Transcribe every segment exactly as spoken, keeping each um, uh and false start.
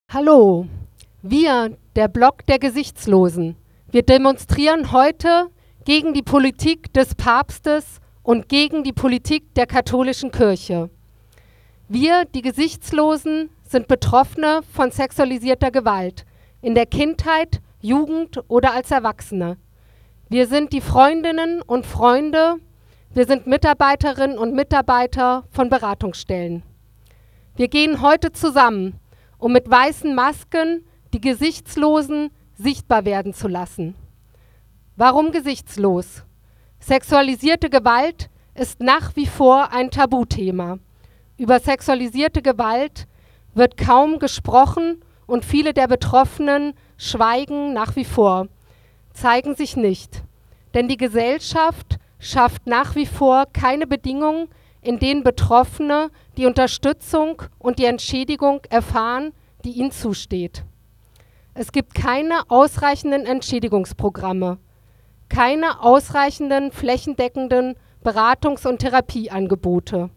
Hallo, wir, der Block der Gesichtslosen. Wir demonstrieren heute gegen die Politik des Papstes und gegen die Politik der katholischen Kirche. Wir, die Gesichtslosen, sind Betroffene von sexualisierter Gewalt in der Kindheit, Jugend oder als Erwachsene. Wir sind die Freundinnen und Freunde, wir sind Mitarbeiterinnen und Mitarbeiter von Beratungsstellen. Wir gehen heute zusammen, um mit weißen Masken die Gesichtslosen sichtbar werden zu lassen. Warum gesichtslos? Sexualisierte Gewalt ist nach wie vor ein Tabuthema. Über sexualisierte Gewalt wird kaum gesprochen und viele der Betroffenen schweigen nach wie vor, zeigen sich nicht. Denn die Gesellschaft schafft nach wie vor keine Bedingungen, in denen Betroffene die Unterstützung und die Entschädigung erfahren, die ihnen zusteht. Es gibt keine ausreichenden Entschädigungsprogramme, keine ausreichenden flächendeckenden Beratungs- und Therapieangebote,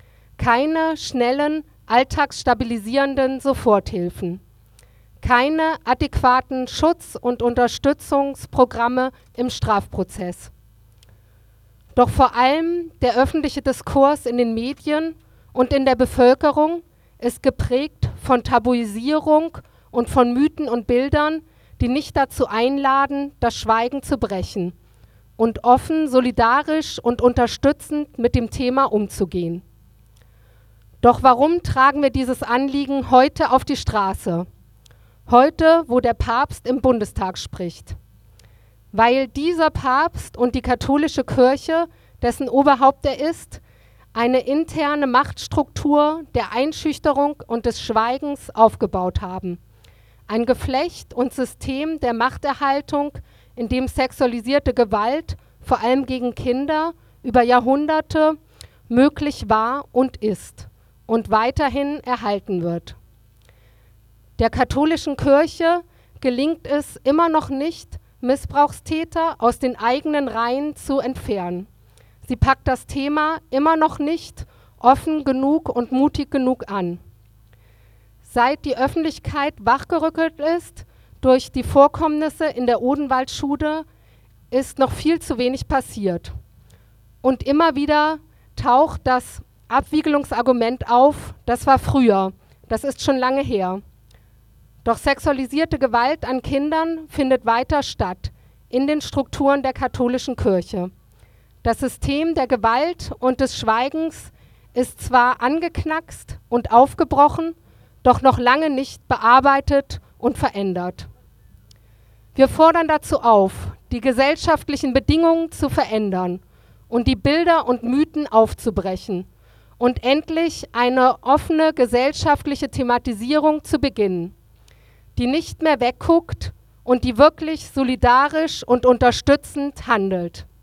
keine schnellen, alltagsstabilisierenden Soforthilfen, keine adäquaten Schutz- und Unterstützungsprogramme im Strafprozess. Doch vor allem der öffentliche Diskurs in den Medien und in der Bevölkerung ist geprägt von Tabuisierung und von Mythen und Bildern, die nicht dazu einladen, das Schweigen zu brechen und offen, solidarisch und unterstützend mit dem Thema umzugehen. Doch warum tragen wir dieses Anliegen heute auf die Straße? Heute, wo der Papst im Bundestag spricht. Weil dieser Papst und die katholische Kirche, dessen Oberhaupt er ist, eine interne Machtstruktur der Einschüchterung und des Schweigens aufgebaut haben. Ein Geflecht und System der Machterhaltung, in dem sexualisierte Gewalt, vor allem gegen Kinder, über Jahrhunderte möglich war und ist und weiterhin erhalten wird. Der katholischen Kirche gelingt es immer noch nicht, Missbrauchstäter aus den eigenen Reihen zu entfernen. Sie packt das Thema immer noch nicht offen genug und mutig genug an. Seit die Öffentlichkeit wachgerüttelt ist durch die Vorkommnisse in der Odenwaldschule, ist noch viel zu wenig passiert. Und immer wieder taucht das Abwiegelungsargument auf, das war früher, das ist schon lange her. Doch sexualisierte Gewalt an Kindern findet weiter statt in den Strukturen der katholischen Kirche. Das System der Gewalt und des Schweigens ist zwar angeknackst und aufgebrochen, doch noch lange nicht bearbeitet und verändert. Wir fordern dazu auf, die gesellschaftlichen Bedingungen zu verändern und die Bilder und Mythen aufzubrechen und endlich eine offene gesellschaftliche Thematisierung zu beginnen, die nicht mehr wegguckt und die wirklich solidarisch und unterstützend handelt.